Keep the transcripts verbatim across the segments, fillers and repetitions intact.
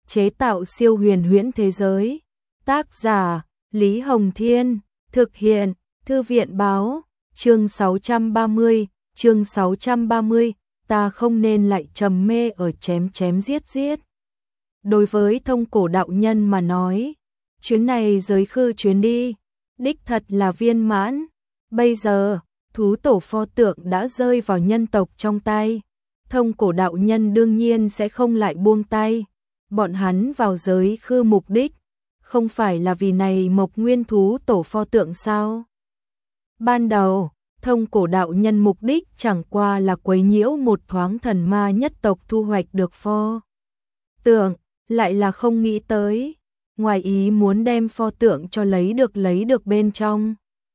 chế tạo siêu huyền huyễn thế giới. Tác giả Lý Hồng Thiên, thực hiện Thư viện Báo. Chương sáu trăm ba mươi, chương sáu trăm ba mươi, ta không nên lại trầm mê ở chém chém giết giết. Đối với Thông Cổ đạo nhân mà nói, chuyến này giới khư chuyến đi, đích thật là viên mãn. Bây giờ, thú tổ pho tượng đã rơi vào nhân tộc trong tay. Thông Cổ đạo nhân đương nhiên sẽ không lại buông tay. Bọn hắn vào giới khư mục đích, không phải là vì này Mộc Nguyên thú tổ pho tượng sao? Ban đầu, Thông Cổ đạo nhân mục đích chẳng qua là quấy nhiễu một thoáng thần ma nhất tộc thu hoạch được pho tượng, lại là không nghĩ tới, ngoài ý muốn đem pho tượng cho lấy được lấy được bên trong.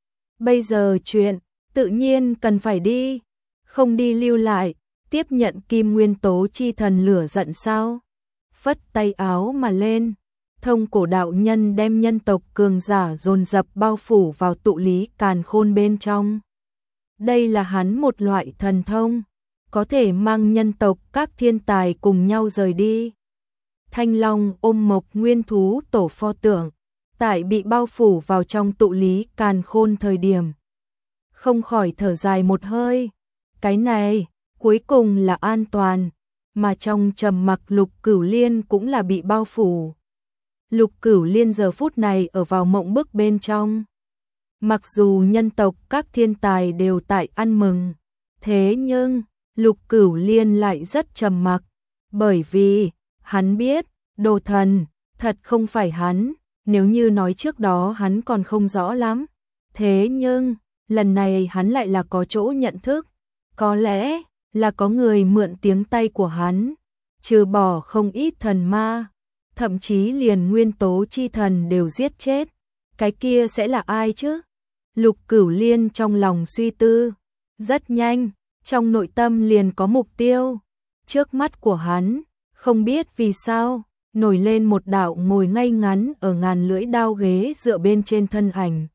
Bây giờ chuyện, tự nhiên cần phải đi, không đi lưu lại, tiếp nhận kim nguyên tố chi thần lửa giận sao? Phất tay áo mà lên, Thông Cổ đạo nhân đem nhân tộc cường giả dồn dập bao phủ vào tụ lý càn khôn bên trong. Đây là hắn một loại thần thông, có thể mang nhân tộc các thiên tài cùng nhau rời đi. Thanh Long ôm Mộc Nguyên thú tổ pho tượng, tại bị bao phủ vào trong tụ lý càn khôn thời điểm. Không khỏi thở dài một hơi, cái này, cuối cùng là an toàn, mà trong trầm mặc Lục Cửu Liên cũng là bị bao phủ. Lục Cửu Liên giờ phút này ở vào mộng bức bên trong. Mặc dù nhân tộc các thiên tài đều tại ăn mừng, thế nhưng Lục Cửu Liên lại rất trầm mặc, bởi vì hắn biết, đồ thần thật không phải hắn, nếu như nói trước đó hắn còn không rõ lắm, thế nhưng lần này hắn lại là có chỗ nhận thức, có lẽ là có người mượn tiếng tay của hắn, trừ bỏ không ít thần ma, thậm chí liền nguyên tố chi thần đều giết chết, cái kia sẽ là ai chứ? Lục Cửu Liên trong lòng suy tư, rất nhanh, trong nội tâm liền có mục tiêu. Trước mắt của hắn, không biết vì sao, nổi lên một đạo ngồi ngay ngắn ở ngàn lưỡi đao ghế dựa bên trên thân ảnh.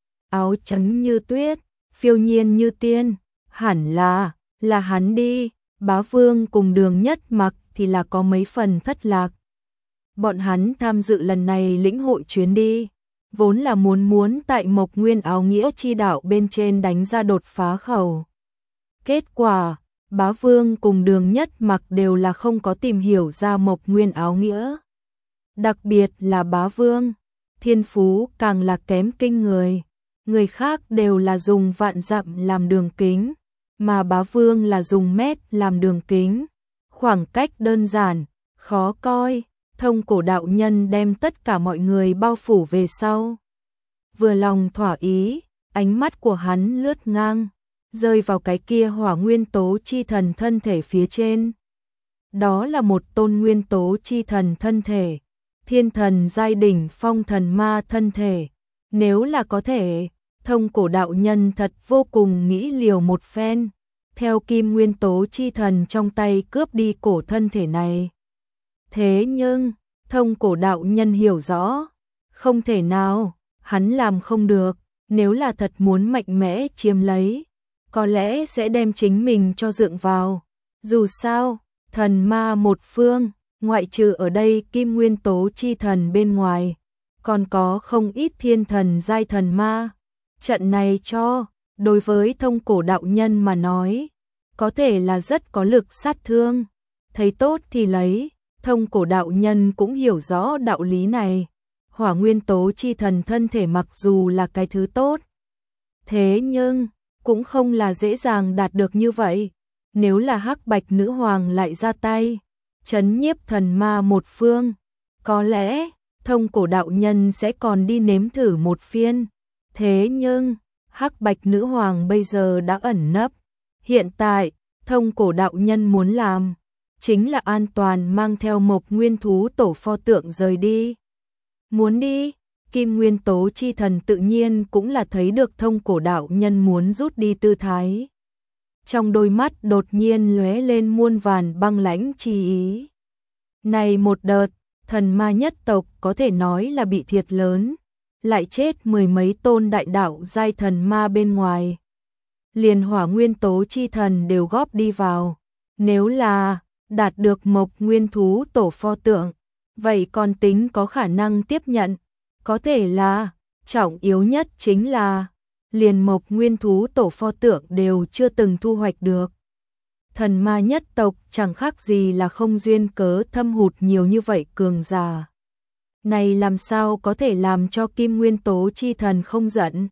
Áo trắng như tuyết, phiêu nhiên như tiên, hẳn là, là hắn đi, Bá Vương cùng Đường Nhất Mặc thì là có mấy phần thất lạc. Bọn hắn tham dự lần này lĩnh hội chuyến đi, vốn là muốn muốn tại Mộc Nguyên áo nghĩa chi đạo bên trên đánh ra đột phá khẩu. Kết quả, Bá Vương cùng Đường Nhất Mặc đều là không có tìm hiểu ra Mộc Nguyên áo nghĩa. Đặc biệt là Bá Vương, thiên phú càng là kém kinh người. Người khác đều là dùng vạn dặm làm đường kính, mà Bá Vương là dùng mét làm đường kính. Khoảng cách đơn giản, khó coi. Thông Cổ đạo nhân đem tất cả mọi người bao phủ về sau. Vừa lòng thỏa ý, ánh mắt của hắn lướt ngang, rơi vào cái kia hỏa nguyên tố chi thần thân thể phía trên. Đó là một tôn nguyên tố chi thần thân thể, thiên thần giai đỉnh phong thần ma thân thể. Nếu là có thể, Thông Cổ đạo nhân thật vô cùng nghĩ liều một phen, theo kim nguyên tố chi thần trong tay cướp đi cổ thân thể này. Thế nhưng, Thông Cổ đạo nhân hiểu rõ, không thể nào, hắn làm không được, nếu là thật muốn mạnh mẽ chiếm lấy, có lẽ sẽ đem chính mình cho dượng vào. Dù sao, thần ma một phương, ngoại trừ ở đây kim nguyên tố chi thần bên ngoài, còn có không ít thiên thần giai thần ma. Trận này cho, đối với Thông Cổ đạo nhân mà nói, có thể là rất có lực sát thương, thấy tốt thì lấy. Thông Cổ đạo nhân cũng hiểu rõ đạo lý này. Hỏa nguyên tố chi thần thân thể mặc dù là cái thứ tốt, thế nhưng cũng không là dễ dàng đạt được như vậy. Nếu là Hắc Bạch nữ hoàng lại ra tay, trấn nhiếp thần ma một phương, có lẽ Thông Cổ đạo nhân sẽ còn đi nếm thử một phiên. Thế nhưng Hắc Bạch nữ hoàng bây giờ đã ẩn nấp. Hiện tại Thông Cổ đạo nhân muốn làm chính là an toàn mang theo Mộc Nguyên thú tổ pho tượng rời đi. Muốn đi, kim nguyên tố chi thần tự nhiên cũng là thấy được Thông Cổ đạo nhân muốn rút đi tư thái. Trong đôi mắt đột nhiên lóe lên muôn vàn băng lãnh chi ý. Này một đợt, thần ma nhất tộc có thể nói là bị thiệt lớn, lại chết mười mấy tôn đại đạo giai thần ma bên ngoài. Liền hỏa nguyên tố chi thần đều góp đi vào. Nếu là đạt được Mộc Nguyên thú tổ pho tượng, vậy còn tính có khả năng tiếp nhận, có thể là, trọng yếu nhất chính là, liền Mộc Nguyên thú tổ pho tượng đều chưa từng thu hoạch được. Thần ma nhất tộc chẳng khác gì là không duyên cớ thâm hụt nhiều như vậy cường giả. Này làm sao có thể làm cho Kim Nguyên Tố Chi Thần không giận?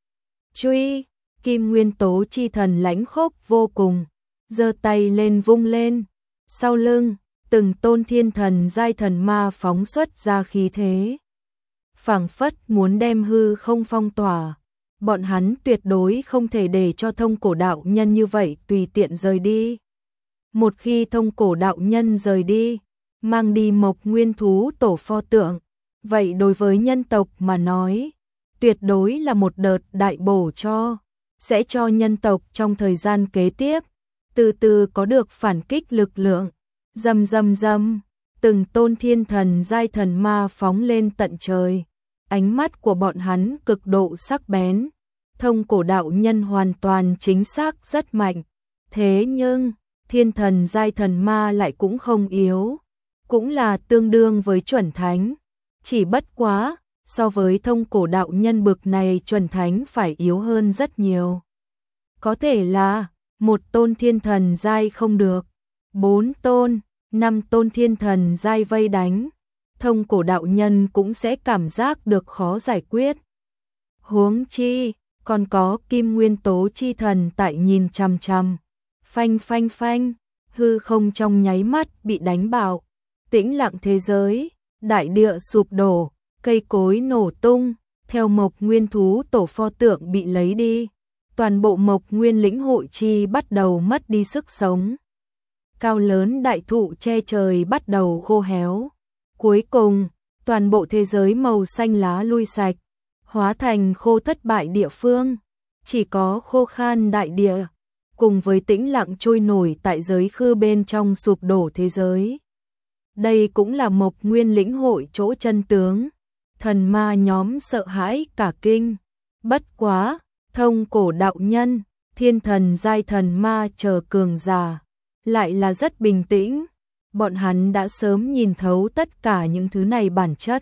Truy, Kim Nguyên Tố Chi Thần lãnh khốc vô cùng, giơ tay lên vung lên, sau lưng, từng tôn thiên thần giai thần ma phóng xuất ra khí thế. Phảng phất muốn đem hư không phong tỏa, bọn hắn tuyệt đối không thể để cho Thông Cổ đạo nhân như vậy tùy tiện rời đi. Một khi Thông Cổ đạo nhân rời đi, mang đi Mộc Nguyên thú tổ pho tượng, vậy đối với nhân tộc mà nói, tuyệt đối là một đợt đại bổ cho, sẽ cho nhân tộc trong thời gian kế tiếp, từ từ có được phản kích lực lượng. Rầm rầm rầm, từng tôn thiên thần giai thần ma phóng lên tận trời, ánh mắt của bọn hắn cực độ sắc bén. Thông Cổ đạo nhân hoàn toàn chính xác rất mạnh, thế nhưng thiên thần giai thần ma lại cũng không yếu, cũng là tương đương với chuẩn thánh, chỉ bất quá, so với Thông Cổ đạo nhân bực này chuẩn thánh phải yếu hơn rất nhiều. Có thể là, một tôn thiên thần giai không được, bốn tôn, năm tôn thiên thần giai vây đánh, Thông Cổ đạo nhân cũng sẽ cảm giác được khó giải quyết. Huống chi, còn có Kim Nguyên Tố Chi Thần tại nhìn chằm chằm, phanh phanh phanh, hư không trong nháy mắt bị đánh bạo, tĩnh lặng thế giới, đại địa sụp đổ, cây cối nổ tung, theo Mộc Nguyên thú tổ pho tượng bị lấy đi, toàn bộ Mộc Nguyên lĩnh hội chi bắt đầu mất đi sức sống. Cao lớn đại thụ che trời bắt đầu khô héo. Cuối cùng, toàn bộ thế giới màu xanh lá lui sạch, hóa thành khô thất bại địa phương, chỉ có khô khan đại địa, cùng với tĩnh lặng trôi nổi tại giới khư bên trong sụp đổ thế giới. Đây cũng là Mộc Nguyên lĩnh hội chỗ chân tướng, thần ma nhóm sợ hãi cả kinh, bất quá, Thông Cổ đạo nhân, thiên thần giai thần ma chờ cường giả, lại là rất bình tĩnh. Bọn hắn đã sớm nhìn thấu tất cả những thứ này bản chất.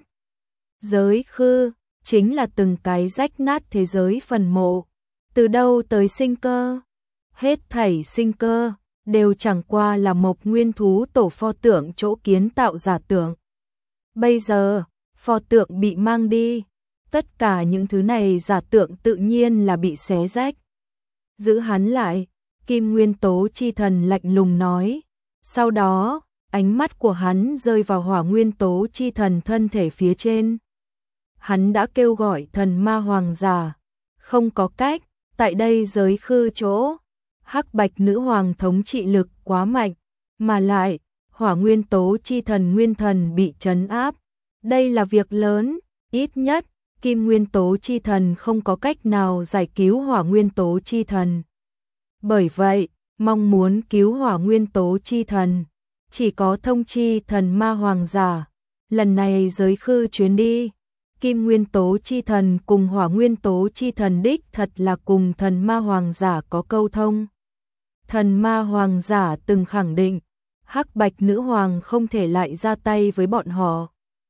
Giới khư, chính là từng cái rách nát thế giới phần mộ. Từ đâu tới sinh cơ? Hết thảy sinh cơ, đều chẳng qua là Mộc Nguyên thú tổ pho tượng chỗ kiến tạo giả tượng. Bây giờ, pho tượng bị mang đi. Tất cả những thứ này giả tượng tự nhiên là bị xé rách. Giữ hắn lại, Kim Nguyên Tố Chi Thần lạnh lùng nói. Sau đó, ánh mắt của hắn rơi vào Hỏa Nguyên Tố Chi Thần thân thể phía trên. Hắn đã kêu gọi thần ma hoàng giả. Không có cách, tại đây giới khư chỗ, Hắc Bạch nữ hoàng thống trị lực quá mạnh, mà lại, Hỏa Nguyên Tố Chi Thần nguyên thần bị trấn áp. Đây là việc lớn, ít nhất, Kim Nguyên Tố Chi Thần không có cách nào giải cứu Hỏa Nguyên Tố Chi Thần. Bởi vậy, mong muốn cứu Hỏa Nguyên Tố Chi Thần, chỉ có thông chi thần ma hoàng giả. Lần này giới khư chuyến đi, Kim Nguyên Tố Chi Thần cùng Hỏa Nguyên Tố Chi Thần đích thật là cùng thần ma hoàng giả có câu thông. Thần ma hoàng giả từng khẳng định, Hắc Bạch nữ hoàng không thể lại ra tay với bọn họ.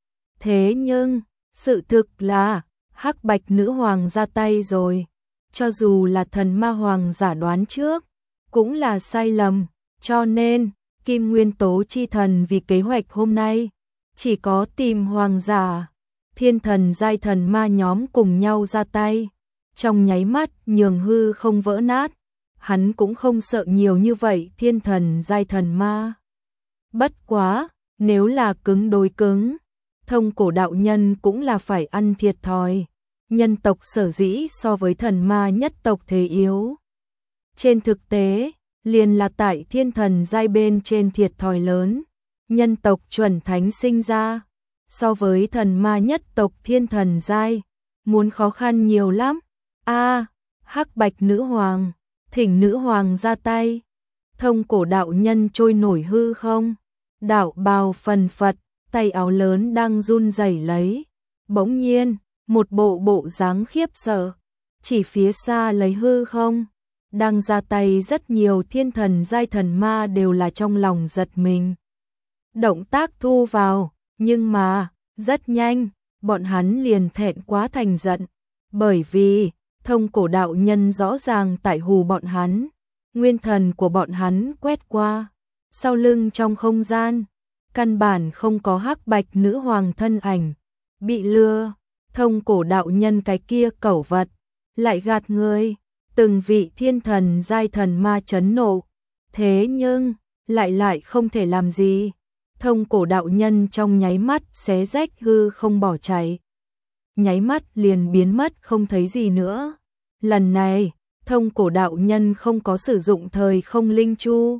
Thế nhưng, sự thực là, Hắc Bạch nữ hoàng ra tay rồi. Cho dù là thần ma hoàng giả đoán trước, cũng là sai lầm. Cho nên, Kim Nguyên Tố Chi Thần vì kế hoạch hôm nay, chỉ có tìm hoàng giả, thiên thần giai thần ma nhóm cùng nhau ra tay. Trong nháy mắt nhường hư không vỡ nát, hắn cũng không sợ nhiều như vậy thiên thần giai thần ma. Bất quá, nếu là cứng đối cứng, Thông Cổ đạo nhân cũng là phải ăn thiệt thòi. Nhân tộc sở dĩ so với thần ma nhất tộc thế yếu. Trên thực tế, liền là tại thiên thần giai bên trên thiệt thòi lớn. Nhân tộc chuẩn thánh sinh ra, so với thần ma nhất tộc thiên thần giai, muốn khó khăn nhiều lắm. A, Hắc Bạch nữ hoàng, thỉnh nữ hoàng ra tay. Thông Cổ đạo nhân trôi nổi hư không, đạo bào phần phật, tay áo lớn đang run rẩy lấy. Bỗng nhiên, một bộ bộ dáng khiếp sợ, chỉ phía xa lấy hư không, đang ra tay rất nhiều thiên thần giai thần ma đều là trong lòng giật mình. Động tác thu vào, Nhưng mà, rất nhanh, bọn hắn liền thẹn quá thành giận, bởi vì Thông Cổ đạo nhân rõ ràng tại hù bọn hắn, nguyên thần của bọn hắn quét qua, sau lưng trong không gian, căn bản không có hắc bạch nữ hoàng thân ảnh, bị lừa, Thông Cổ đạo nhân cái kia cẩu vật, lại gạt người, từng vị thiên thần giai thần ma chấn nộ, thế nhưng, lại lại không thể làm gì. Thông Cổ đạo nhân trong nháy mắt xé rách hư không bỏ chạy, nháy mắt liền biến mất không thấy gì nữa. Lần này, Thông Cổ đạo nhân không có sử dụng thời không linh chu,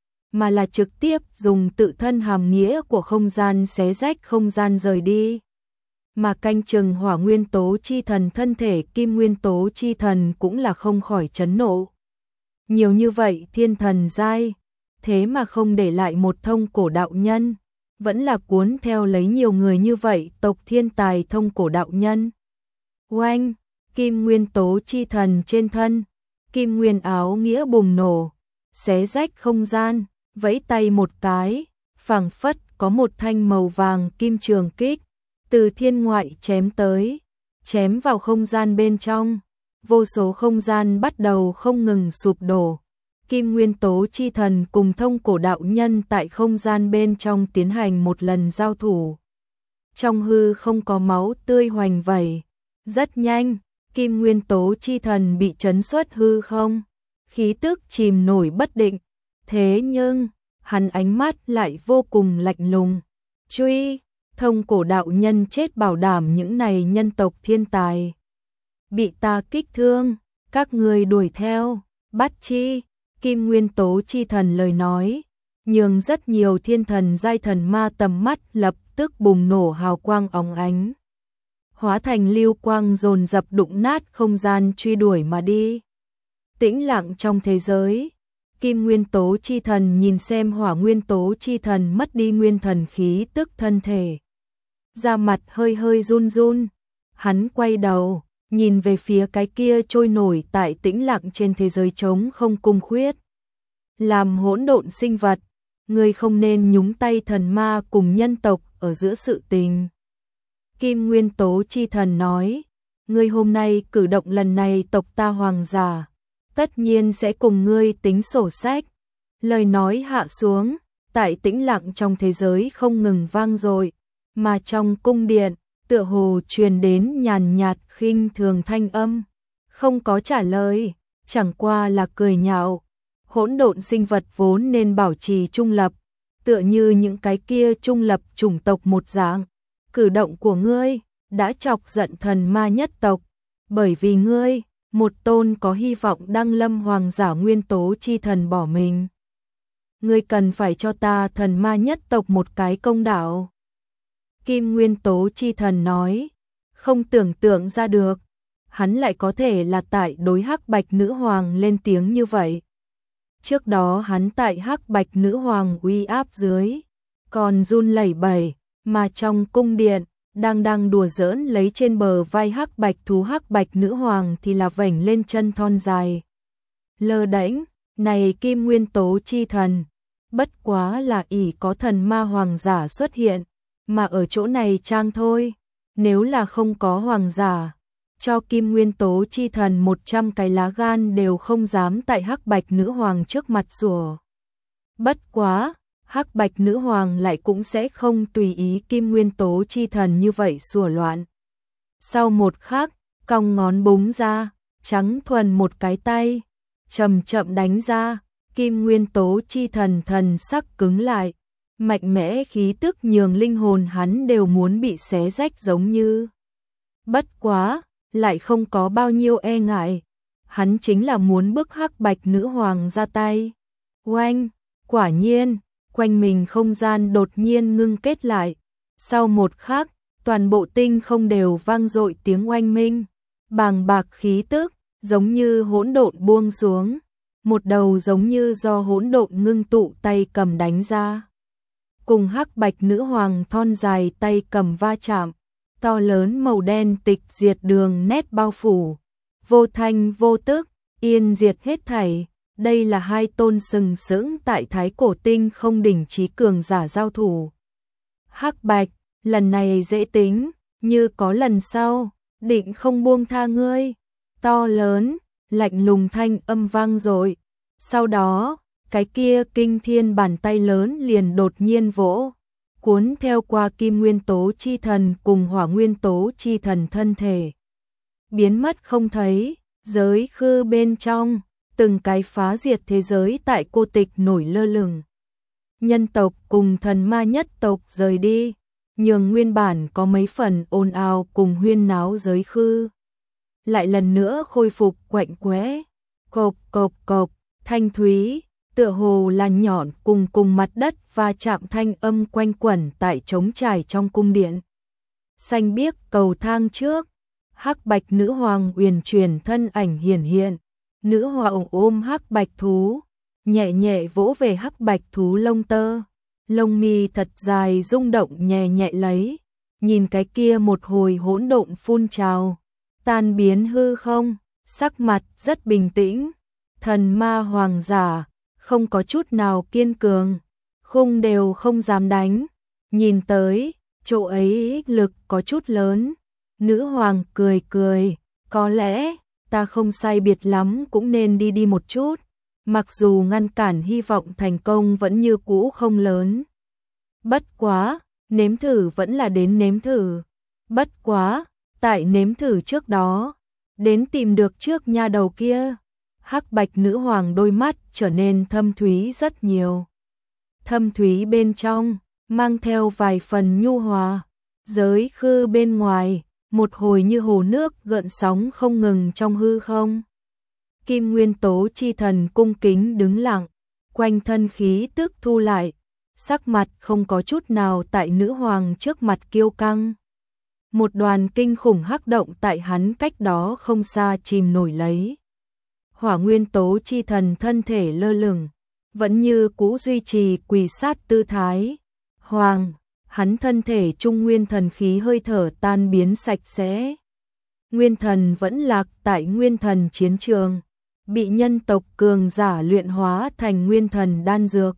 mà là trực tiếp dùng tự thân hàm nghĩa của không gian xé rách không gian rời đi. Mà canh chừng hỏa nguyên tố chi thần thân thể kim nguyên tố chi thần cũng là không khỏi chấn nộ. Nhiều như vậy thiên thần giai, thế mà không để lại một Thông Cổ đạo nhân, vẫn là cuốn theo lấy nhiều người như vậy tộc thiên tài Thông Cổ đạo nhân. Oanh, kim nguyên tố chi thần trên thân, kim nguyên áo nghĩa bùng nổ, xé rách không gian, vẫy tay một cái, phảng phất có một thanh màu vàng kim trường kích, từ thiên ngoại chém tới, chém vào không gian bên trong, vô số không gian bắt đầu không ngừng sụp đổ. Kim nguyên tố chi thần cùng Thông Cổ đạo nhân tại không gian bên trong tiến hành một lần giao thủ. Trong hư không có máu tươi hoành vẩy, rất nhanh, kim nguyên tố chi thần bị trấn xuất hư không, khí tức chìm nổi bất định, thế nhưng, hắn ánh mắt lại vô cùng lạnh lùng. Truy, Thông Cổ đạo nhân chết bảo đảm những này nhân tộc thiên tài bị ta kích thương, các người đuổi theo, bắt chi. Kim nguyên tố chi thần lời nói, nhường rất nhiều thiên thần giai thần ma tầm mắt lập tức bùng nổ hào quang óng ánh, hóa thành lưu quang dồn dập đụng nát không gian truy đuổi mà đi. Tĩnh lặng trong thế giới, kim nguyên tố chi thần nhìn xem hỏa nguyên tố chi thần mất đi nguyên thần khí tức thân thể, da mặt hơi hơi run run, hắn quay đầu, nhìn về phía cái kia trôi nổi tại tĩnh lặng trên thế giới trống không cung khuyết. Làm hỗn độn sinh vật, người không nên nhúng tay thần ma cùng nhân tộc ở giữa sự tình. Kim nguyên tố chi thần nói, ngươi hôm nay cử động lần này tộc ta hoàng giả, tất nhiên sẽ cùng ngươi tính sổ sách. Lời nói hạ xuống, tại tĩnh lặng trong thế giới không ngừng vang dội, mà trong cung điện, tựa hồ truyền đến nhàn nhạt khinh thường thanh âm, không có trả lời, chẳng qua là cười nhạo. Hỗn độn sinh vật vốn nên bảo trì trung lập, tựa như những cái kia trung lập chủng tộc một dạng. Cử động của ngươi đã chọc giận thần ma nhất tộc, bởi vì ngươi, một tôn có hy vọng đăng lâm hoàng giả nguyên tố chi thần bỏ mình. Ngươi cần phải cho ta thần ma nhất tộc một cái công đạo. Kim nguyên tố chi thần nói, không tưởng tượng ra được, hắn lại có thể là tại đối hắc bạch nữ hoàng lên tiếng như vậy. Trước đó hắn tại hắc bạch nữ hoàng uy áp dưới, còn run lẩy bẩy, mà trong cung điện, đang đang đùa giỡn lấy trên bờ vai hắc bạch thú hắc bạch nữ hoàng thì là vểnh lên chân thon dài. Lơ đễnh, này kim nguyên tố chi thần, bất quá là ỷ có thần ma hoàng giả xuất hiện, mà ở chỗ này trang thôi, nếu là không có hoàng giả, cho kim nguyên tố chi thần một trăm cái lá gan đều không dám tại hắc bạch nữ hoàng trước mặt sủa. Bất quá, hắc bạch nữ hoàng lại cũng sẽ không tùy ý kim nguyên tố chi thần như vậy sủa loạn. Sau một khắc, cong ngón búng ra, trắng thuần một cái tay, chậm chậm đánh ra, kim nguyên tố chi thần thần sắc cứng lại, mạnh mẽ khí tức nhường linh hồn hắn đều muốn bị xé rách giống như. Bất quá, lại không có bao nhiêu e ngại, hắn chính là muốn bức hắc bạch nữ hoàng ra tay. Oanh, quả nhiên, quanh mình không gian đột nhiên ngưng kết lại, sau một khắc, toàn bộ tinh không đều vang dội tiếng oanh minh, bàng bạc khí tức, giống như hỗn độn buông xuống, một đầu giống như do hỗn độn ngưng tụ tay cầm đánh ra. Cùng hắc bạch nữ hoàng thon dài tay cầm va chạm, to lớn màu đen tịch diệt đường nét bao phủ, vô thanh vô tức, yên diệt hết thảy. Đây là hai tôn sừng sững tại thái cổ tinh không đỉnh trí cường giả giao thủ. Hắc bạch, lần này dễ tính, như có lần sau, định không buông tha ngươi. To lớn, lạnh lùng thanh âm vang dội. Sau đó, cái kia kinh thiên bàn tay lớn liền đột nhiên vỗ, cuốn theo qua kim nguyên tố chi thần cùng hỏa nguyên tố chi thần thân thể. Biến mất không thấy, giới khư bên trong, từng cái phá diệt thế giới tại cô tịch nổi lơ lửng. Nhân tộc cùng thần ma nhất tộc rời đi, nhường nguyên bản có mấy phần ồn ào cùng huyên náo giới khư. Lại lần nữa khôi phục quạnh quẽ, cộp cộp cộp, thanh thúy, tựa hồ là nhọn cùng cùng mặt đất và chạm thanh âm quanh quẩn tại trống trải trong cung điện. Xanh biếc cầu thang trước, hắc bạch nữ hoàng uyển chuyển thân ảnh hiển hiện, nữ hoàng ôm hắc bạch thú, nhẹ nhẹ vỗ về hắc bạch thú lông tơ, lông mi thật dài rung động nhẹ nhẹ lấy, nhìn cái kia một hồi hỗn độn phun trào, tan biến hư không, sắc mặt rất bình tĩnh, thần ma hoàng giả, không có chút nào kiên cường, khung đều không dám đánh, nhìn tới, chỗ ấy lực có chút lớn, nữ hoàng cười cười, có lẽ, ta không sai biệt lắm cũng nên đi đi một chút, mặc dù ngăn cản hy vọng thành công vẫn như cũ không lớn. Bất quá, nếm thử vẫn là đến nếm thử, bất quá, tại nếm thử trước đó, đến tìm được trước nha đầu kia. Hắc bạch nữ hoàng đôi mắt trở nên thâm thúy rất nhiều. Thâm thúy bên trong, mang theo vài phần nhu hòa. Giới khư bên ngoài, một hồi như hồ nước gợn sóng không ngừng trong hư không. Kim nguyên tố chi thần cung kính đứng lặng, quanh thân khí tức thu lại, sắc mặt không có chút nào tại nữ hoàng trước mặt kiêu căng. Một đoàn kinh khủng hắc động tại hắn cách đó không xa chìm nổi lấy. Hỏa nguyên tố chi thần thân thể lơ lửng, vẫn như cũ duy trì quỳ sát tư thái. Hoàng, hắn thân thể trung nguyên thần khí hơi thở tan biến sạch sẽ. Nguyên thần vẫn lạc tại nguyên thần chiến trường, bị nhân tộc cường giả luyện hóa thành nguyên thần đan dược.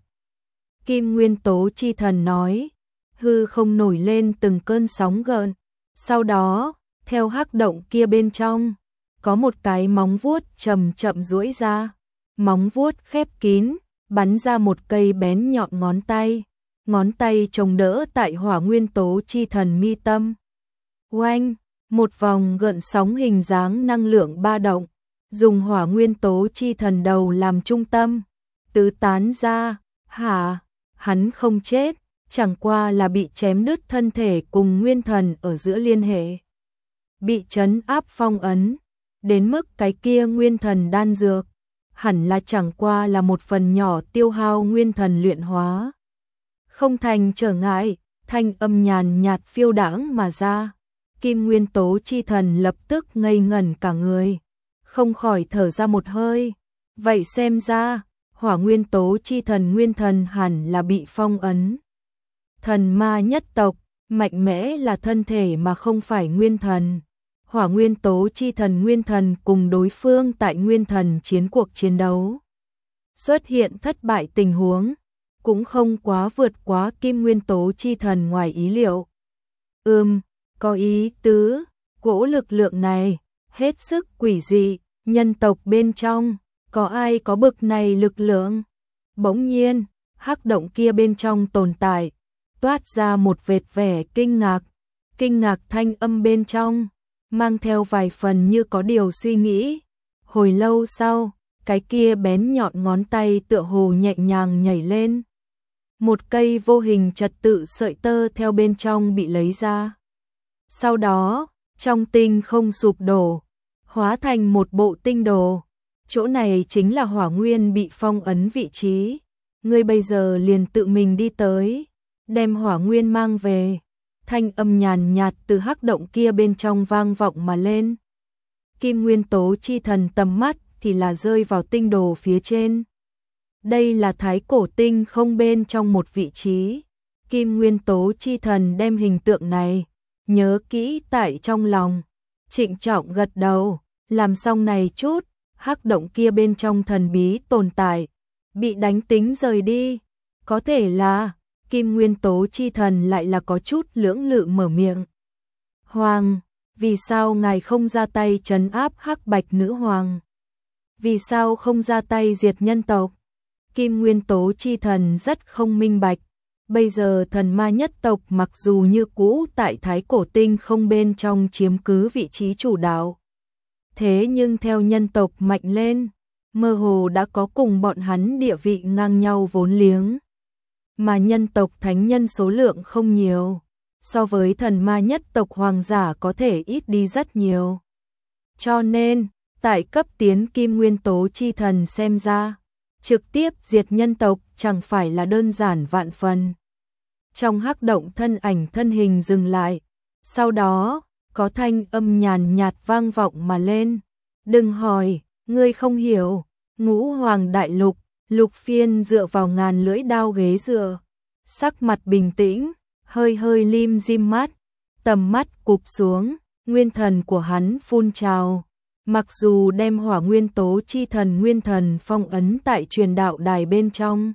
Kim nguyên tố chi thần nói, hư không nổi lên từng cơn sóng gợn, sau đó, theo hắc động kia bên trong, có một cái móng vuốt chậm chậm duỗi ra, móng vuốt khép kín, bắn ra một cây bén nhọn ngón tay, ngón tay chống đỡ tại hỏa nguyên tố chi thần mi tâm. Oanh, một vòng gợn sóng hình dáng năng lượng ba động, dùng hỏa nguyên tố chi thần đầu làm trung tâm, tứ tán ra, hả, hắn không chết, chẳng qua là bị chém đứt thân thể cùng nguyên thần ở giữa liên hệ. Bị trấn áp phong ấn, đến mức cái kia nguyên thần đan dược, hẳn là chẳng qua là một phần nhỏ tiêu hao nguyên thần luyện hóa. Không thành trở ngại, thanh âm nhàn nhạt phiêu đãng mà ra, kim nguyên tố chi thần lập tức ngây ngẩn cả người, không khỏi thở ra một hơi. Vậy xem ra, hỏa nguyên tố chi thần nguyên thần hẳn là bị phong ấn. Thần ma nhất tộc, mạnh mẽ là thân thể mà không phải nguyên thần. Hỏa nguyên tố chi thần nguyên thần cùng đối phương tại nguyên thần chiến cuộc chiến đấu. Xuất hiện thất bại tình huống, cũng không quá vượt quá kim nguyên tố chi thần ngoài ý liệu. Ừm, có ý tứ, cỗ lực lượng này, hết sức quỷ dị, nhân tộc bên trong, có ai có bực này lực lượng? Bỗng nhiên, hắc động kia bên trong tồn tại, toát ra một vệt vẻ kinh ngạc, kinh ngạc thanh âm bên trong, mang theo vài phần như có điều suy nghĩ. Hồi lâu sau, cái kia bén nhọn ngón tay tựa hồ nhẹ nhàng nhảy lên. Một cây vô hình trật tự sợi tơ theo bên trong bị lấy ra. Sau đó, trong tinh không sụp đổ, hóa thành một bộ tinh đồ. Chỗ này chính là hỏa nguyên bị phong ấn vị trí. Ngươi bây giờ liền tự mình đi tới, đem hỏa nguyên mang về. Thanh âm nhàn nhạt từ hắc động kia bên trong vang vọng mà lên. Kim nguyên tố chi thần tầm mắt thì là rơi vào tinh đồ phía trên. Đây là thái cổ tinh không bên trong một vị trí. Kim nguyên tố chi thần đem hình tượng này nhớ kỹ tại trong lòng, trịnh trọng gật đầu, làm xong này chút, hắc động kia bên trong thần bí tồn tại, bị đánh tính rời đi. Có thể là Kim Nguyên Tố chi thần lại là có chút lưỡng lự mở miệng. Hoàng, vì sao ngài không ra tay trấn áp Hắc Bạch Nữ Hoàng? Vì sao không ra tay diệt nhân tộc? Kim Nguyên Tố chi thần rất không minh bạch. Bây giờ thần ma nhất tộc mặc dù như cũ tại Thái Cổ Tinh không bên trong chiếm cứ vị trí chủ đạo. Thế nhưng theo nhân tộc mạnh lên, mơ hồ đã có cùng bọn hắn địa vị ngang nhau vốn liếng. Mà nhân tộc thánh nhân số lượng không nhiều, so với thần ma nhất tộc hoàng giả có thể ít đi rất nhiều. Cho nên, tại cấp tiến Kim Nguyên Tố chi thần xem ra, trực tiếp diệt nhân tộc chẳng phải là đơn giản vạn phần. Trong hắc động thân ảnh thân hình dừng lại, sau đó, có thanh âm nhàn nhạt vang vọng mà lên. Đừng hỏi, ngươi không hiểu, Ngũ Hoàng Đại Lục, Lục Phiên dựa vào ngàn lưỡi đao ghế dựa, sắc mặt bình tĩnh, hơi hơi lim dim mắt, tầm mắt cụp xuống, nguyên thần của hắn phun trào. Mặc dù đem Hỏa Nguyên Tố chi thần nguyên thần phong ấn tại truyền đạo đài bên trong,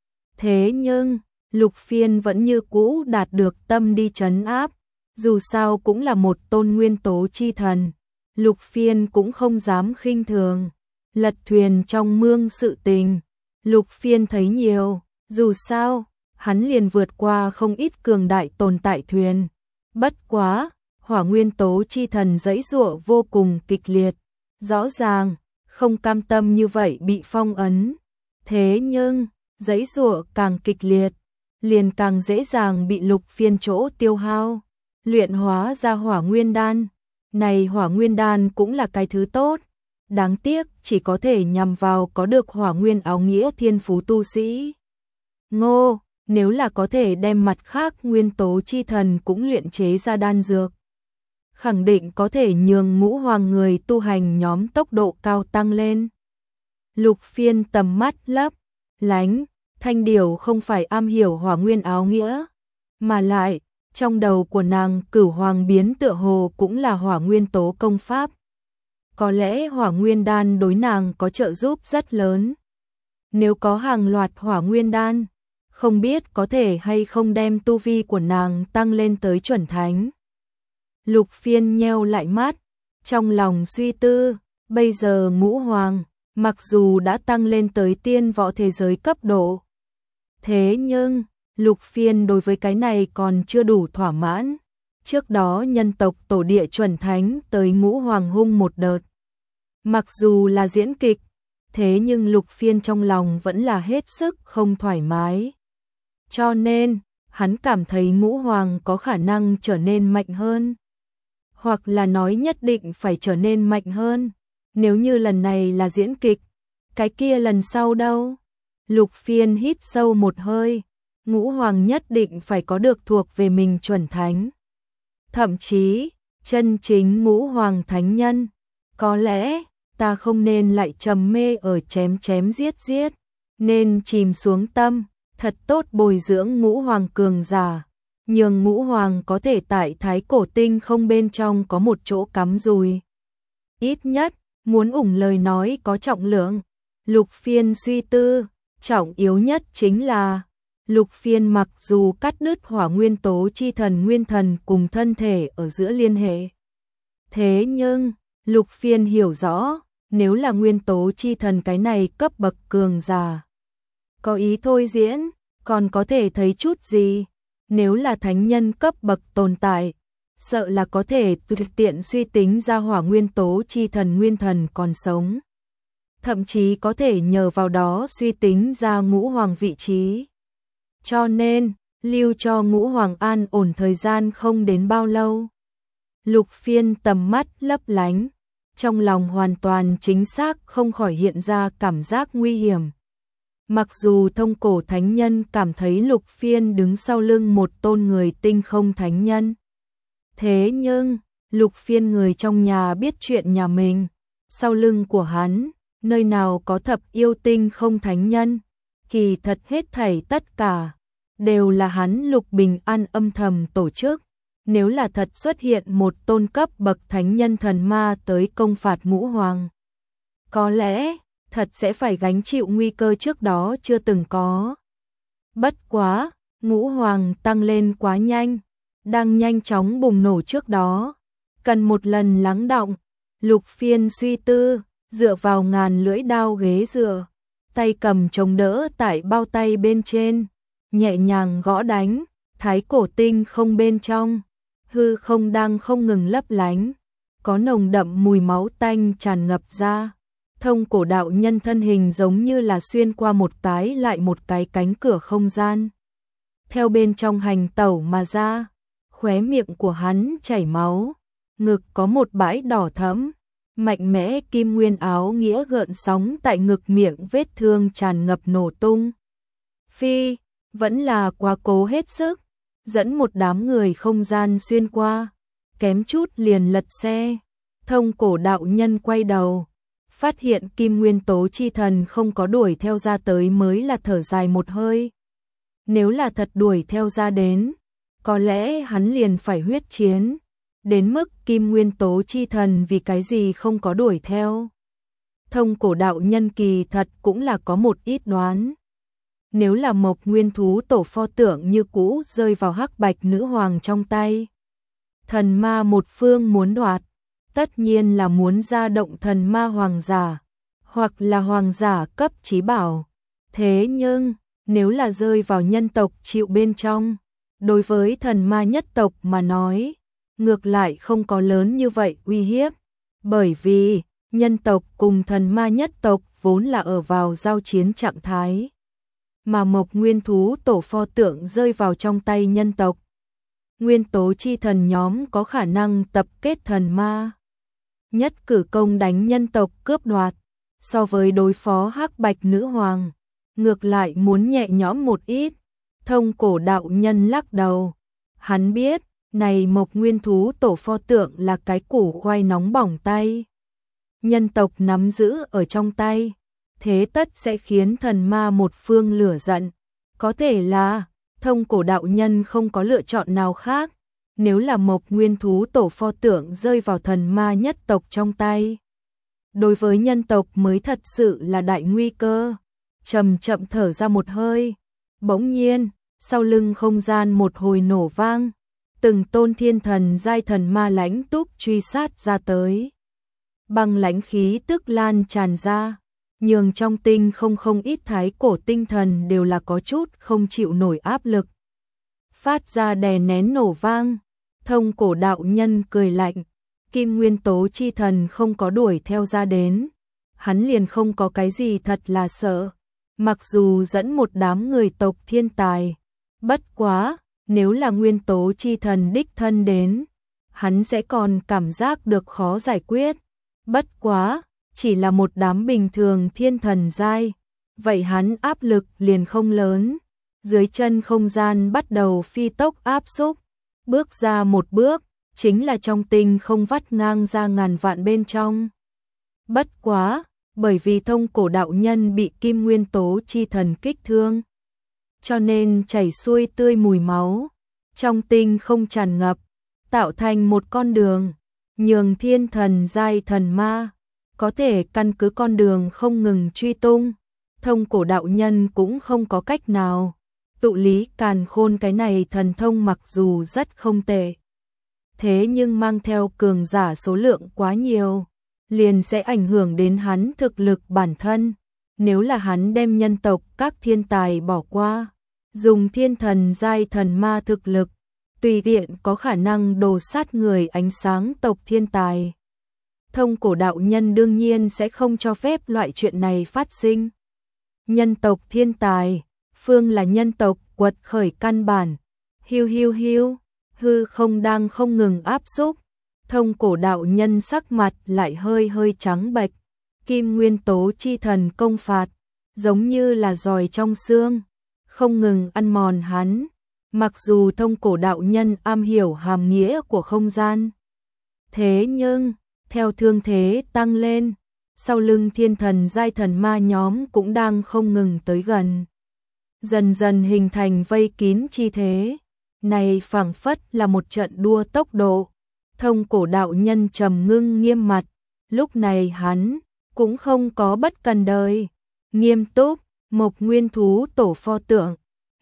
thế nhưng Lục Phiên vẫn như cũ đạt được tâm đi trấn áp, dù sao cũng là một tôn nguyên tố chi thần, Lục Phiên cũng không dám khinh thường. Lật thuyền trong mương sự tình, Lục Phiên thấy nhiều, dù sao, hắn liền vượt qua không ít cường đại tồn tại thuyền. Bất quá, Hỏa Nguyên Tố chi thần giãy giụa vô cùng kịch liệt, rõ ràng, không cam tâm như vậy bị phong ấn. Thế nhưng, giãy giụa càng kịch liệt, liền càng dễ dàng bị Lục Phiên chỗ tiêu hao, luyện hóa ra Hỏa Nguyên Đan. Này Hỏa Nguyên Đan cũng là cái thứ tốt, đáng tiếc chỉ có thể nhằm vào có được Hỏa Nguyên áo nghĩa thiên phú tu sĩ. Ngô, nếu là có thể đem mặt khác nguyên tố chi thần cũng luyện chế ra đan dược, khẳng định có thể nhường Ngũ Hoàng người tu hành nhóm tốc độ cao tăng lên. Lục Phiên tầm mắt lấp lánh, Thanh Điểu không phải am hiểu Hỏa Nguyên áo nghĩa, mà lại, trong đầu của nàng Cửu Hoàng biến tựa hồ cũng là Hỏa Nguyên tố công pháp. Có lẽ Hỏa Nguyên đan đối nàng có trợ giúp rất lớn. Nếu có hàng loạt Hỏa Nguyên đan, không biết có thể hay không đem tu vi của nàng tăng lên tới chuẩn thánh. Lục Phiên nheo lại mắt, trong lòng suy tư, bây giờ Ngũ Hoàng, mặc dù đã tăng lên tới tiên võ thế giới cấp độ, thế nhưng Lục Phiên đối với cái này còn chưa đủ thỏa mãn. Trước đó nhân tộc tổ địa chuẩn thánh tới Ngũ Hoàng hung một đợt. Mặc dù là diễn kịch, thế nhưng Lục Phiên trong lòng vẫn là hết sức không thoải mái. Cho nên, hắn cảm thấy Ngũ Hoàng có khả năng trở nên mạnh hơn. Hoặc là nói nhất định phải trở nên mạnh hơn. Nếu như lần này là diễn kịch, cái kia lần sau đâu? Lục Phiên hít sâu một hơi. Ngũ Hoàng nhất định phải có được thuộc về mình chuẩn thánh. Thậm chí, chân chính Ngũ Hoàng thánh nhân. Có lẽ, ta không nên lại trầm mê ở chém chém giết giết, nên chìm xuống tâm, thật tốt bồi dưỡng Ngũ Hoàng cường giả, nhường Ngũ Hoàng có thể tại Thái Cổ Tinh không bên trong có một chỗ cắm rùi. Ít nhất, muốn ủng lời nói có trọng lượng. Lục Phiên suy tư, trọng yếu nhất chính là Lục Phiên mặc dù cắt đứt Hỏa Nguyên Tố chi thần nguyên thần cùng thân thể ở giữa liên hệ. Thế nhưng, Lục Phiên hiểu rõ, nếu là Nguyên Tố chi thần cái này cấp bậc cường giả, có ý thôi diễn, còn có thể thấy chút gì. Nếu là thánh nhân cấp bậc tồn tại, sợ là có thể thực tiện suy tính ra Hỏa Nguyên Tố chi thần nguyên thần còn sống. Thậm chí có thể nhờ vào đó suy tính ra Ngũ Hoàng vị trí. Cho nên, lưu cho Ngũ Hoàng an ổn thời gian không đến bao lâu. Lục Phiên tầm mắt lấp lánh, trong lòng hoàn toàn chính xác không khỏi hiện ra cảm giác nguy hiểm. Mặc dù thông cổ thánh nhân cảm thấy Lục Phiên đứng sau lưng một tôn người tinh không thánh nhân. Thế nhưng, Lục Phiên người trong nhà biết chuyện nhà mình, sau lưng của hắn, nơi nào có thập yêu tinh không thánh nhân, kỳ thật hết thảy tất cả, đều là hắn Lục Bình An âm thầm tổ chức. Nếu là thật xuất hiện một tôn cấp bậc thánh nhân thần ma tới công phạt Ngũ Hoàng, có lẽ thật sẽ phải gánh chịu nguy cơ trước đó chưa từng có. Bất quá, Ngũ hoàng tăng lên quá nhanh, đang nhanh chóng bùng nổ trước đó, cần một lần lắng đọng. Lục Phiên suy tư, dựa vào ngàn lưỡi đao ghế dựa, tay cầm chống đỡ tại bao tay bên trên, nhẹ nhàng gõ đánh, thái cổ tinh không bên trong, hư không đang không ngừng lấp lánh, có nồng đậm mùi máu tanh tràn ngập ra. Thông cổ đạo nhân thân hình giống như là xuyên qua một cái lại một cái cánh cửa không gian, theo bên trong hành tẩu mà ra, khóe miệng của hắn chảy máu, ngực có một bãi đỏ thẫm, mạnh mẽ kim nguyên áo nghĩa gợn sóng tại ngực, miệng vết thương tràn ngập nổ tung. Phi, vẫn là quá cố hết sức, dẫn một đám người không gian xuyên qua, kém chút liền lật xe. Thông cổ đạo nhân quay đầu, phát hiện kim nguyên tố chi thần không có đuổi theo ra tới mới là thở dài một hơi. Nếu là thật đuổi theo ra đến, có lẽ hắn liền phải huyết chiến. Đến mức kim nguyên tố chi thần vì cái gì không có đuổi theo. Thông cổ đạo nhân kỳ thật cũng là có một ít đoán. Nếu là mộc nguyên thú tổ pho tượng như cũ rơi vào hắc bạch nữ hoàng trong tay, thần ma một phương muốn đoạt, tất nhiên là muốn ra động thần ma hoàng giả, hoặc là hoàng giả cấp chí bảo. Thế nhưng, nếu là rơi vào nhân tộc chịu bên trong, đối với thần ma nhất tộc mà nói, ngược lại không có lớn như vậy uy hiếp, bởi vì nhân tộc cùng thần ma nhất tộc vốn là ở vào giao chiến trạng thái, mà mộc nguyên thú tổ pho tượng rơi vào trong tay nhân tộc. Nguyên tố chi thần nhóm có khả năng tập kết thần ma, nhất cử công đánh nhân tộc cướp đoạt, so với đối phó hắc bạch nữ hoàng, ngược lại muốn nhẹ nhõm một ít. Thông cổ đạo nhân lắc đầu, hắn biết, này mộc nguyên thú tổ pho tượng là cái củ khoai nóng bỏng tay. Nhân tộc nắm giữ ở trong tay, thế tất sẽ khiến thần ma một phương lửa giận. Có thể là, thông cổ đạo nhân không có lựa chọn nào khác, nếu là mộc nguyên thú tổ pho tượng rơi vào thần ma nhất tộc trong tay. Đối với nhân tộc mới thật sự là đại nguy cơ. Chậm chậm thở ra một hơi, bỗng nhiên, sau lưng không gian một hồi nổ vang. Từng tôn thiên thần giai thần ma lãnh túc truy sát ra tới. Băng lãnh khí tức lan tràn ra, nhường trong tinh không không ít thái cổ tinh thần đều là có chút không chịu nổi áp lực. Phát ra đè nén nổ vang, thông cổ đạo nhân cười lạnh, kim nguyên tố chi thần không có đuổi theo ra đến, hắn liền không có cái gì thật là sợ, mặc dù dẫn một đám người tộc thiên tài, bất quá, nếu là nguyên tố chi thần đích thân đến, hắn sẽ còn cảm giác được khó giải quyết. Bất quá, chỉ là một đám bình thường thiên thần giai, vậy hắn áp lực liền không lớn. Dưới chân không gian bắt đầu phi tốc áp xúc, bước ra một bước, chính là trong tinh không vắt ngang ra ngàn vạn bên trong. Bất quá, bởi vì thông cổ đạo nhân bị kim nguyên tố chi thần kích thương, cho nên chảy xuôi tươi mùi máu, trong tinh không tràn ngập, tạo thành một con đường, nhường thiên thần giai thần ma, có thể căn cứ con đường không ngừng truy tung, thông cổ đạo nhân cũng không có cách nào. Tụ lý càn khôn cái này thần thông mặc dù rất không tệ, thế nhưng mang theo cường giả số lượng quá nhiều, liền sẽ ảnh hưởng đến hắn thực lực bản thân. Nếu là hắn đem nhân tộc các thiên tài bỏ qua, dùng thiên thần giai thần ma thực lực, tùy tiện có khả năng đồ sát người ánh sáng tộc thiên tài. Thông cổ đạo nhân đương nhiên sẽ không cho phép loại chuyện này phát sinh. Nhân tộc thiên tài, phương là nhân tộc quật khởi căn bản, hiu hiu hiu, hư không đang không ngừng áp xúc. Thông cổ đạo nhân sắc mặt lại hơi hơi trắng bệch, kim nguyên tố chi thần công phạt, giống như là giòi trong xương, không ngừng ăn mòn hắn. Mặc dù thông cổ đạo nhân am hiểu hàm nghĩa của không gian, thế nhưng, theo thương thế tăng lên, sau lưng thiên thần giai thần ma nhóm cũng đang không ngừng tới gần, dần dần hình thành vây kín chi thế. Này phảng phất là một trận đua tốc độ. Thông cổ đạo nhân trầm ngưng nghiêm mặt, lúc này hắn cũng không có bất cần đời, nghiêm túc, mộc nguyên thú tổ pho tượng,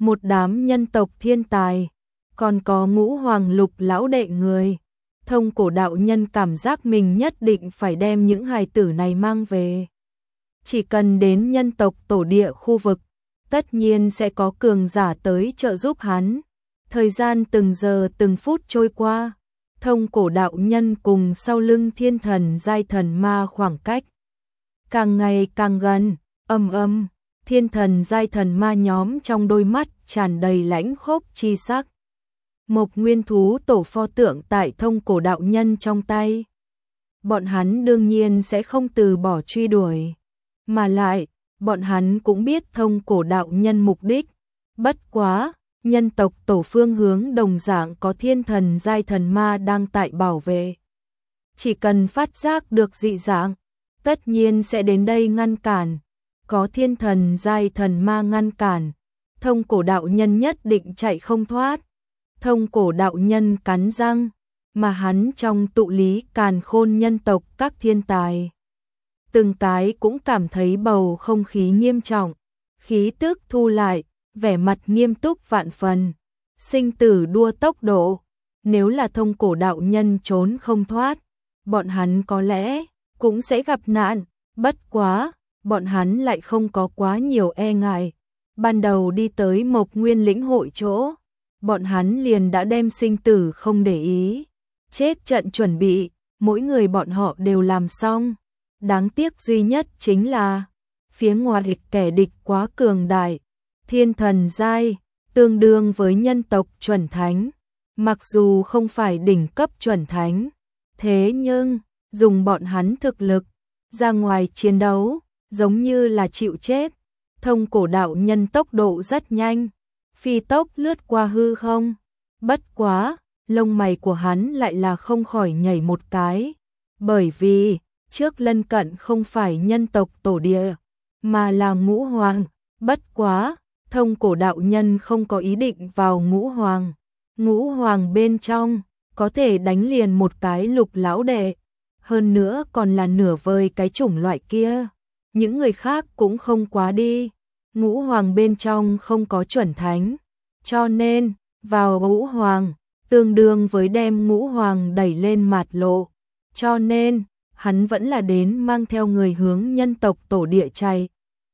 một đám nhân tộc thiên tài, còn có ngũ hoàng lục lão đệ người. Thông cổ đạo nhân cảm giác mình nhất định phải đem những hài tử này mang về. Chỉ cần đến nhân tộc tổ địa khu vực, tất nhiên sẽ có cường giả tới trợ giúp hắn. Thời gian từng giờ từng phút trôi qua, thông cổ đạo nhân cùng sau lưng thiên thần giai thần ma khoảng cách càng ngày càng gần. Âm âm, thiên thần giai thần ma nhóm trong đôi mắt tràn đầy lãnh khốc chi sắc. Một nguyên thú tổ pho tượng tại thông cổ đạo nhân trong tay. Bọn hắn đương nhiên sẽ không từ bỏ truy đuổi. Mà lại, bọn hắn cũng biết thông cổ đạo nhân mục đích. Bất quá, nhân tộc tổ phương hướng đồng dạng có thiên thần giai thần ma đang tại bảo vệ. Chỉ cần phát giác được dị dạng, tất nhiên sẽ đến đây ngăn cản. Có thiên thần giai thần ma ngăn cản, thông cổ đạo nhân nhất định chạy không thoát. Thông cổ đạo nhân cắn răng, mà hắn trong tụ lý càn khôn nhân tộc các thiên tài. Từng cái cũng cảm thấy bầu không khí nghiêm trọng, khí tức thu lại, vẻ mặt nghiêm túc vạn phần. Sinh tử đua tốc độ, nếu là thông cổ đạo nhân trốn không thoát, bọn hắn có lẽ cũng sẽ gặp nạn. Bất quá, bọn hắn lại không có quá nhiều e ngại. Ban đầu đi tới Mộc Nguyên lĩnh hội chỗ, bọn hắn liền đã đem sinh tử không để ý. Chết trận chuẩn bị, mỗi người bọn họ đều làm xong. Đáng tiếc duy nhất chính là, phía ngoài địch kẻ địch quá cường đại. Thiên thần giai, tương đương với nhân tộc chuẩn thánh. Mặc dù không phải đỉnh cấp chuẩn thánh, thế nhưng, dùng bọn hắn thực lực, ra ngoài chiến đấu, giống như là chịu chết. Thông cổ đạo nhân tốc độ rất nhanh, phi tốc lướt qua hư không. Bất quá, lông mày của hắn lại là không khỏi nhảy một cái. Bởi vì, trước lân cận không phải nhân tộc tổ địa, mà là ngũ hoàng. Bất quá, thông cổ đạo nhân không có ý định vào ngũ hoàng. Ngũ hoàng bên trong, có thể đánh liền một cái lục lão đệ. Hơn nữa còn là nửa vời cái chủng loại kia. Những người khác cũng không quá đi. Ngũ hoàng bên trong không có chuẩn thánh. Cho nên, vào ngũ hoàng, tương đương với đem ngũ hoàng đẩy lên mạt lộ. Cho nên, hắn vẫn là đến mang theo người hướng nhân tộc tổ địa chạy.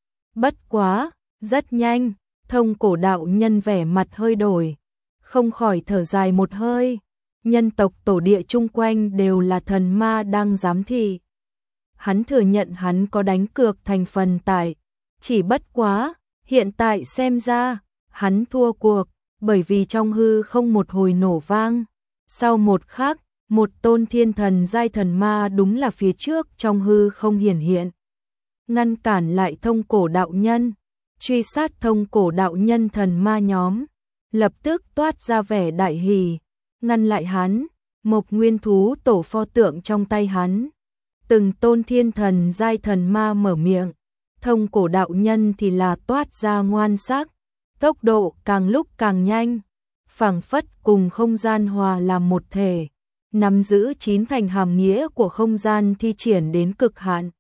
Bất quá, rất nhanh, thông cổ đạo nhân vẻ mặt hơi đổi. Không khỏi thở dài một hơi. Nhân tộc tổ địa chung quanh đều là thần ma đang giám thị. Hắn thừa nhận hắn có đánh cược thành phần tại. Chỉ bất quá, hiện tại xem ra, hắn thua cuộc, bởi vì trong hư không một hồi nổ vang. Sau một khắc, một tôn thiên thần giai thần ma đúng là phía trước trong hư không hiển hiện. Ngăn cản lại thông cổ đạo nhân, truy sát thông cổ đạo nhân thần ma nhóm. Lập tức toát ra vẻ đại hỉ, ngăn lại hắn, một nguyên thú tổ pho tượng trong tay hắn. Từng tôn thiên thần giai thần ma mở miệng, thông cổ đạo nhân thì là toát ra ngoan sắc, tốc độ càng lúc càng nhanh, phảng phất cùng không gian hòa làm một thể, nắm giữ chín thành hàm nghĩa của không gian thi triển đến cực hạn.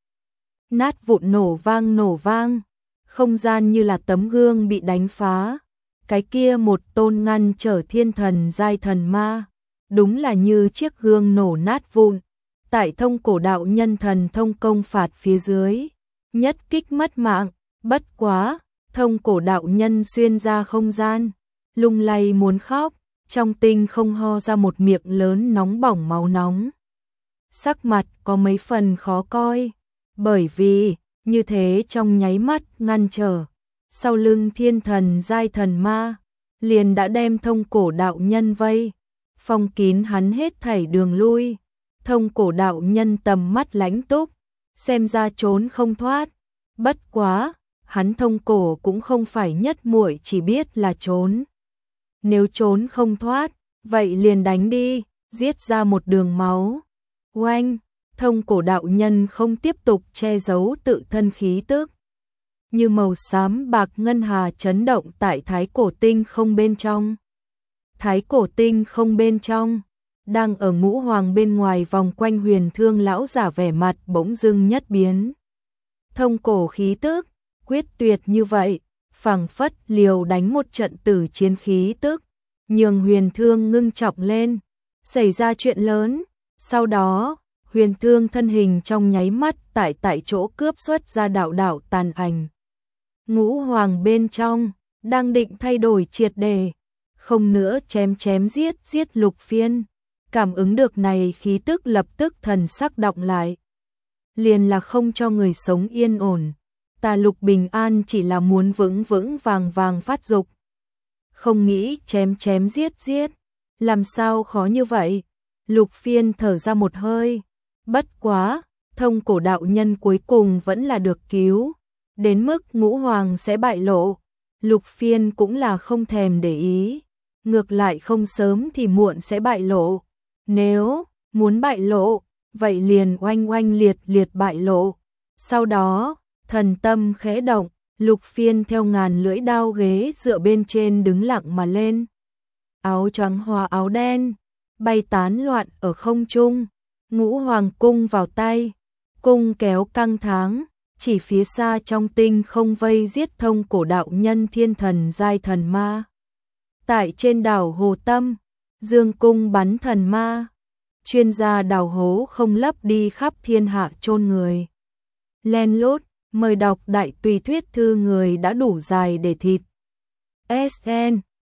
Nát vụn nổ vang nổ vang, không gian như là tấm gương bị đánh phá. Cái kia một tôn ngăn trở thiên thần giai thần ma, đúng là như chiếc gương nổ nát vụn. Tại thông cổ đạo nhân thần thông công phạt phía dưới, nhất kích mất mạng. Bất quá, thông cổ đạo nhân xuyên ra không gian, lung lay muốn khóc, trong tinh không ho ra một miệng lớn nóng bỏng máu nóng. Sắc mặt có mấy phần khó coi, bởi vì, như thế trong nháy mắt ngăn trở. Sau lưng thiên thần giai thần ma, liền đã đem thông cổ đạo nhân vây, phong kín hắn hết thảy đường lui. Thông cổ đạo nhân tầm mắt lãnh túc, xem ra trốn không thoát. Bất quá, hắn thông cổ cũng không phải nhất muội chỉ biết là trốn. Nếu trốn không thoát, vậy liền đánh đi, giết ra một đường máu. Oanh, thông cổ đạo nhân không tiếp tục che giấu tự thân khí tức. Như màu xám bạc ngân hà chấn động tại thái cổ tinh không bên trong. Thái cổ tinh không bên trong, đang ở ngũ hoàng bên ngoài vòng quanh huyền thương lão giả vẻ mặt bỗng dưng nhất biến. Thông cổ khí tức, quyết tuyệt như vậy, phảng phất liều đánh một trận tử chiến khí tức, nhường Huyền Thương ngưng trọng lên, xảy ra chuyện lớn. Sau đó, Huyền Thương thân hình trong nháy mắt tại tại chỗ cướp xuất ra đạo đạo tàn ảnh. Ngũ Hoàng bên trong, đang định thay đổi triệt đề, không nữa chém chém giết giết Lục Phiên, cảm ứng được này khí tức lập tức thần sắc động lại. Liền là không cho người sống yên ổn, ta Lục bình an chỉ là muốn vững vững vàng vàng phát dục. Không nghĩ chém chém giết giết, làm sao khó như vậy? Lục Phiên thở ra một hơi, bất quá, Thông Cổ đạo nhân cuối cùng vẫn là được cứu, đến mức Ngũ Hoàng sẽ bại lộ, Lục Phiên cũng là không thèm để ý, ngược lại không sớm thì muộn sẽ bại lộ, nếu muốn bại lộ, vậy liền oanh oanh liệt liệt bại lộ. Sau đó, thần tâm khẽ động, Lục Phiên theo ngàn lưỡi đao ghế dựa bên trên đứng lặng mà lên. Áo trắng hòa áo đen, bay tán loạn ở không trung, Ngũ Hoàng cung vào tay, cung kéo căng thắng, chỉ phía xa trong tinh không vây giết Thông Cổ đạo nhân thiên thần giai thần ma. Tại trên đảo Hồ Tâm, Dương cung bắn thần ma, chuyên gia đào hố không lấp đi khắp thiên hạ chôn người. Len lút, mời đọc đại tùy thuyết thư người đã đủ dài để thịt. ét en